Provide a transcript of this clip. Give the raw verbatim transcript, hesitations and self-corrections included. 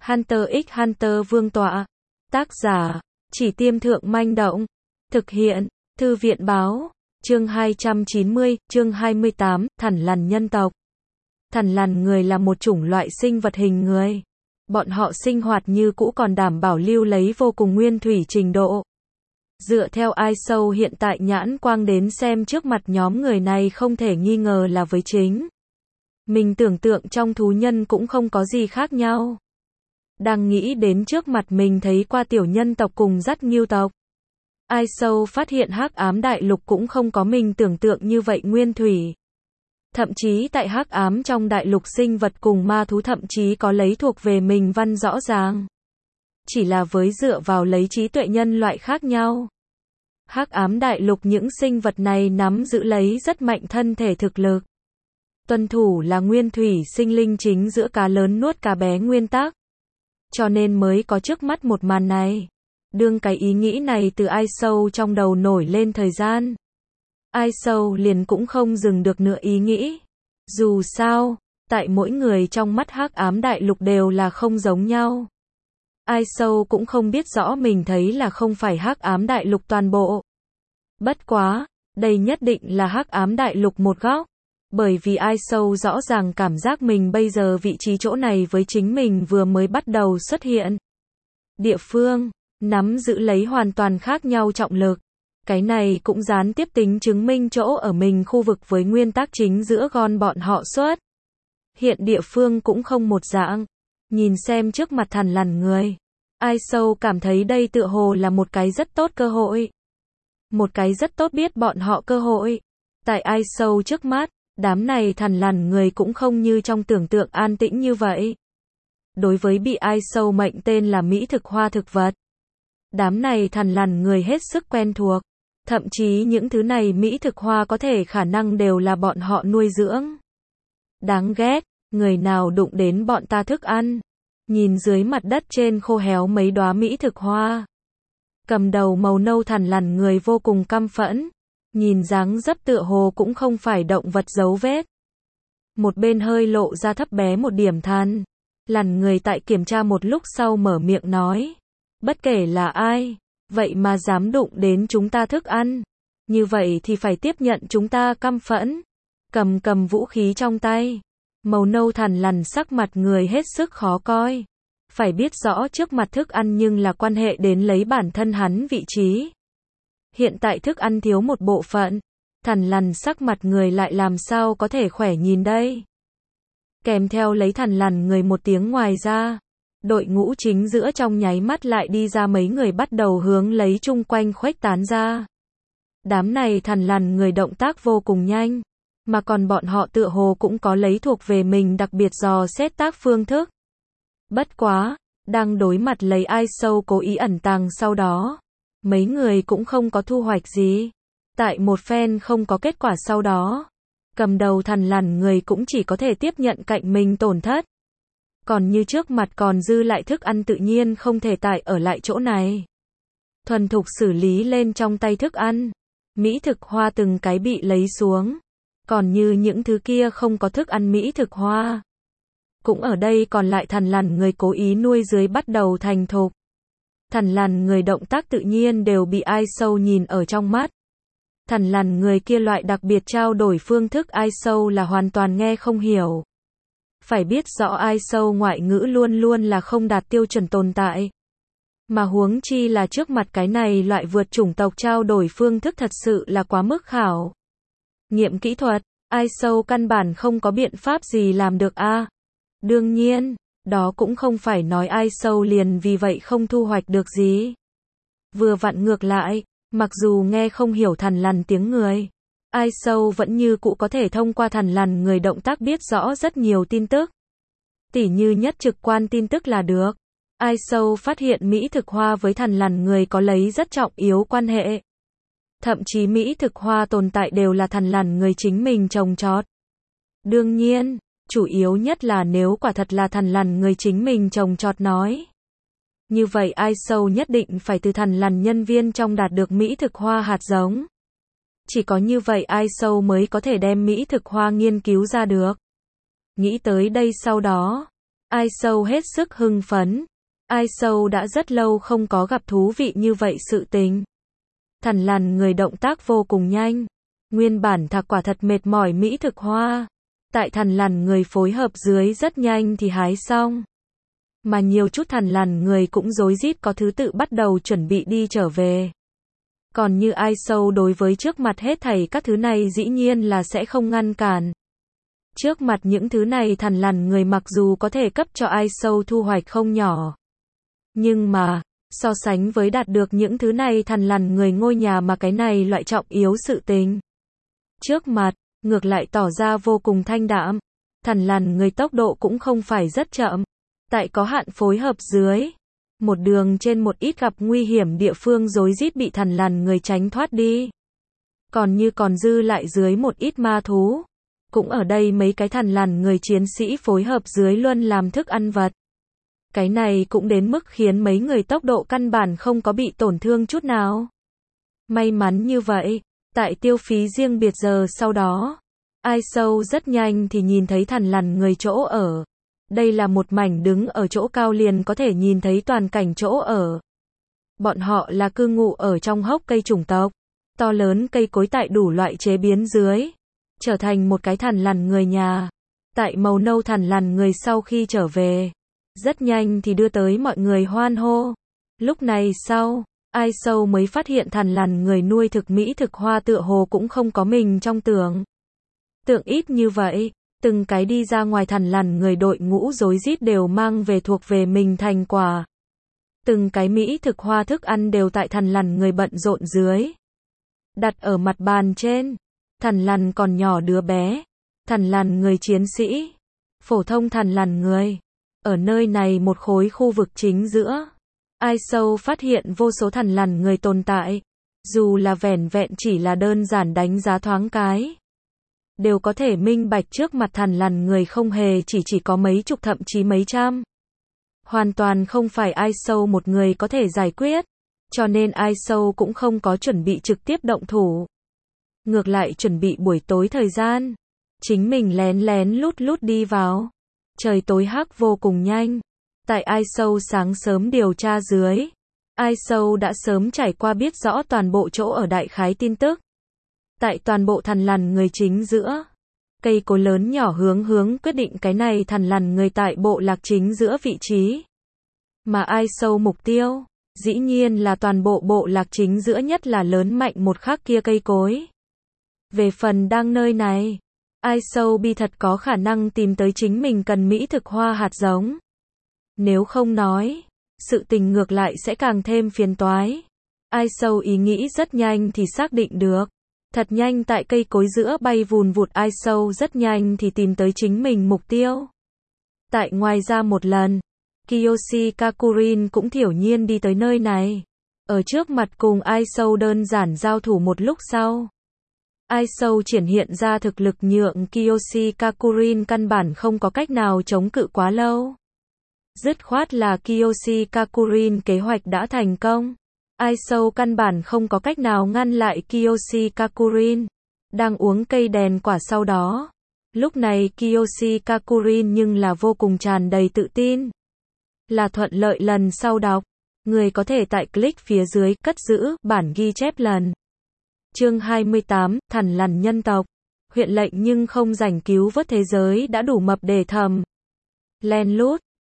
Hunter x Hunter vương tọa. Tác giả, Chỉ Tiêm Thượng Manh Động. Thực hiện, Thư viện Báo. Chương hai trăm chín mươi, chương hai mươi tám, thằn lằn nhân tộc. Thằn lằn người là một chủng loại sinh vật hình người. Bọn họ sinh hoạt như cũ còn đảm bảo lưu lấy vô cùng nguyên thủy trình độ. Dựa theo i ét o hiện tại nhãn quang đến xem trước mặt nhóm người này không thể nghi ngờ là với chính. Mình tưởng tượng trong thú nhân cũng không có gì khác nhau. Đang nghĩ đến trước mặt mình thấy qua tiểu nhân tộc cùng dắt ngưu tộc. i ét o phát hiện hắc ám đại lục cũng không có mình tưởng tượng như vậy nguyên thủy. Thậm chí tại hắc ám trong đại lục sinh vật cùng ma thú thậm chí có lấy thuộc về mình văn rõ ràng. Chỉ là với dựa vào lấy trí tuệ nhân loại khác nhau. Hắc ám đại lục những sinh vật này nắm giữ lấy rất mạnh thân thể thực lực. Tuân thủ là nguyên thủy sinh linh chính giữa cá lớn nuốt cá bé nguyên tắc. Cho nên mới có trước mắt một màn này. Đương cái ý nghĩ này từ i ét o trong đầu nổi lên thời gian. i ét o liền cũng không dừng được nữa ý nghĩ. Dù sao, tại mỗi người trong mắt hắc ám đại lục đều là không giống nhau. i ét o cũng không biết rõ mình thấy là không phải hắc ám đại lục toàn bộ. Bất quá, đây nhất định là hắc ám đại lục một góc. Bởi vì i ét o rõ ràng cảm giác mình bây giờ vị trí chỗ này với chính mình vừa mới bắt đầu xuất hiện. Địa phương, nắm giữ lấy hoàn toàn khác nhau trọng lực. Cái này cũng gián tiếp tính chứng minh chỗ ở mình khu vực với nguyên tắc chính giữa gon bọn họ xuất. Hiện địa phương cũng không một dạng. Nhìn xem trước mặt thằn lằn người. i ét o cảm thấy đây tựa hồ là một cái rất tốt cơ hội. Một cái rất tốt biết bọn họ cơ hội. Tại i ét o trước mắt, đám này thằn lằn người cũng không như trong tưởng tượng an tĩnh như vậy. Đối với bị i ét o mệnh tên là mỹ thực hoa thực vật. Đám này thằn lằn người hết sức quen thuộc. Thậm chí những thứ này mỹ thực hoa có thể khả năng đều là bọn họ nuôi dưỡng. Đáng ghét, người nào đụng đến bọn ta thức ăn. Nhìn dưới mặt đất trên khô héo mấy đóa mỹ thực hoa. Cầm đầu màu nâu thằn lằn người vô cùng căm phẫn. Nhìn dáng dấp tựa hồ cũng không phải động vật dấu vết. Một bên hơi lộ ra thấp bé một điểm than. Lằn người tại kiểm tra một lúc sau mở miệng nói. Bất kể là ai, vậy mà dám đụng đến chúng ta thức ăn. Như vậy thì phải tiếp nhận chúng ta căm phẫn. Cầm cầm vũ khí trong tay. Màu nâu thằn lằn sắc mặt người hết sức khó coi. Phải biết rõ trước mặt thức ăn nhưng là quan hệ đến lấy bản thân hắn vị trí. Hiện tại thức ăn thiếu một bộ phận. Thằn lằn sắc mặt người lại làm sao có thể khỏe nhìn đây. Kèm theo lấy thằn lằn người một tiếng ngoài ra. Đội ngũ chính giữa trong nháy mắt lại đi ra mấy người bắt đầu hướng lấy chung quanh khuếch tán ra. Đám này thằn lằn người động tác vô cùng nhanh. Mà còn bọn họ tựa hồ cũng có lấy thuộc về mình đặc biệt dò xét tác phương thức. Bất quá, đang đối mặt lấy i ét o cố ý ẩn tàng sau đó. Mấy người cũng không có thu hoạch gì. Tại một phen không có kết quả sau đó. Cầm đầu thằn lằn người cũng chỉ có thể tiếp nhận cạnh mình tổn thất. Còn như trước mặt còn dư lại thức ăn tự nhiên không thể tại ở lại chỗ này. Thuần thục xử lý lên trong tay thức ăn. Mỹ thực hoa từng cái bị lấy xuống. Còn như những thứ kia không có thức ăn mỹ thực hoa. Cũng ở đây còn lại thằn lằn người cố ý nuôi dưới bắt đầu thành thục. Thằn lằn người động tác tự nhiên đều bị i ét o nhìn ở trong mắt. Thằn lằn người kia loại đặc biệt trao đổi phương thức i ét o là hoàn toàn nghe không hiểu. Phải biết rõ i ét o ngoại ngữ luôn luôn là không đạt tiêu chuẩn tồn tại. Mà huống chi là trước mặt cái này loại vượt chủng tộc trao đổi phương thức thật sự là quá mức khảo. Nghiệm kỹ thuật, i ét o căn bản không có biện pháp gì làm được a. À, đương nhiên, đó cũng không phải nói i ét o liền vì vậy không thu hoạch được gì. Vừa vặn ngược lại, mặc dù nghe không hiểu thằn lằn tiếng người, i ét o vẫn như cũ có thể thông qua thằn lằn người động tác biết rõ rất nhiều tin tức. Tỉ như nhất trực quan tin tức là được. i ét o phát hiện mỹ thực hoa với thằn lằn người có lấy rất trọng yếu quan hệ. Thậm chí mỹ thực hoa tồn tại đều là thằn lằn người chính mình trồng trọt. Đương nhiên, chủ yếu nhất là nếu quả thật là thằn lằn người chính mình trồng trọt nói. Như vậy i ét o nhất định phải từ thằn lằn nhân viên trong đạt được mỹ thực hoa hạt giống. Chỉ có như vậy i ét o mới có thể đem mỹ thực hoa nghiên cứu ra được. Nghĩ tới đây sau đó, Ai Sâu hết sức hưng phấn. Ai Sâu đã rất lâu không có gặp thú vị như vậy sự tình. Thằn lằn người động tác vô cùng nhanh. Nguyên bản thạc quả thật mệt mỏi mỹ thực hoa. Tại thằn lằn người phối hợp dưới rất nhanh thì hái xong. Mà nhiều chút thằn lằn người cũng rối rít có thứ tự bắt đầu chuẩn bị đi trở về. Còn như Ai Sâu đối với trước mặt hết thảy các thứ này dĩ nhiên là sẽ không ngăn cản. Trước mặt những thứ này thằn lằn người mặc dù có thể cấp cho Ai Sâu thu hoạch không nhỏ. Nhưng mà, so sánh với đạt được những thứ này thằn lằn người ngôi nhà mà cái này loại trọng yếu sự tình. Trước mặt, ngược lại tỏ ra vô cùng thanh đạm. Thằn lằn người tốc độ cũng không phải rất chậm. Tại có hạn phối hợp dưới. Một đường trên một ít gặp nguy hiểm địa phương rối rít bị thằn lằn người tránh thoát đi. Còn như còn dư lại dưới một ít ma thú. Cũng ở đây mấy cái thằn lằn người chiến sĩ phối hợp dưới luôn làm thức ăn vật. Cái này cũng đến mức khiến mấy người tốc độ căn bản không có bị tổn thương chút nào. May mắn như vậy, tại tiêu phí riêng biệt giờ sau đó, Ai Sâu rất nhanh thì nhìn thấy thằn lằn người chỗ ở. Đây là một mảnh đứng ở chỗ cao liền có thể nhìn thấy toàn cảnh chỗ ở. Bọn họ là cư ngụ ở trong hốc cây chủng tộc. To lớn cây cối tại đủ loại chế biến dưới. Trở thành một cái thằn lằn người nhà. Tại màu nâu thằn lằn người sau khi trở về. Rất nhanh thì đưa tới mọi người hoan hô. Lúc này sau, Ai Sâu mới phát hiện thằn lằn người nuôi thực mỹ thực hoa tựa hồ cũng không có mình trong tưởng. Tượng ít như vậy. Từng cái đi ra ngoài thằn lằn người đội ngũ rối rít đều mang về thuộc về mình thành quả. Từng cái mỹ thực hoa thức ăn đều tại thằn lằn người bận rộn dưới. Đặt ở mặt bàn trên. Thằn lằn còn nhỏ đứa bé. Thằn lằn người chiến sĩ. Phổ thông thằn lằn người. Ở nơi này một khối khu vực chính giữa. Ai Sâu phát hiện vô số thằn lằn người tồn tại. Dù là vẻn vẹn chỉ là đơn giản đánh giá thoáng cái. Đều có thể minh bạch trước mặt thằn lằn người không hề chỉ chỉ có mấy chục thậm chí mấy trăm. Hoàn toàn không phải Ai Sâu một người có thể giải quyết. Cho nên Ai Sâu cũng không có chuẩn bị trực tiếp động thủ. Ngược lại chuẩn bị buổi tối thời gian. Chính mình lén lén lút lút đi vào. Trời tối hắc vô cùng nhanh. Tại Ai Sâu sáng sớm điều tra dưới. Ai Sâu đã sớm trải qua biết rõ toàn bộ chỗ ở đại khái tin tức. Tại toàn bộ thằn lằn người chính giữa. Cây cối lớn nhỏ hướng hướng quyết định cái này thằn lằn người tại bộ lạc chính giữa vị trí. Mà Ai Sâu mục tiêu, dĩ nhiên là toàn bộ bộ lạc chính giữa nhất là lớn mạnh một khắc kia cây cối. Về phần đang nơi này, Ai Sâu bi thật có khả năng tìm tới chính mình cần mỹ thực hoa hạt giống. Nếu không nói, sự tình ngược lại sẽ càng thêm phiền toái. Ai Sâu ý nghĩ rất nhanh thì xác định được. Thật nhanh tại cây cối giữa bay vùn vụt Ai Sâu rất nhanh thì tìm tới chính mình mục tiêu. Tại ngoài ra một lần, Kiyoshi Kakurin cũng thiểu nhiên đi tới nơi này. Ở trước mặt cùng Ai Sâu đơn giản giao thủ một lúc sau. Ai Sâu triển hiện ra thực lực nhượng Kiyoshi Kakurin căn bản không có cách nào chống cự quá lâu. Dứt khoát là Kiyoshi Kakurin kế hoạch đã thành công. Ai Sâu căn bản không có cách nào ngăn lại Kiyoshi Kakurin. Đang uống cây đèn quả sau đó. Lúc này Kiyoshi Kakurin nhưng là vô cùng tràn đầy tự tin. Là thuận lợi lần sau đọc. Người có thể tại click phía dưới cất giữ bản ghi chép lần. Chương hai mươi tám, thằn lằn nhân tộc. Huyện lệnh nhưng không rảnh cứu vớt thế giới đã đủ mập để thầm. Len lút,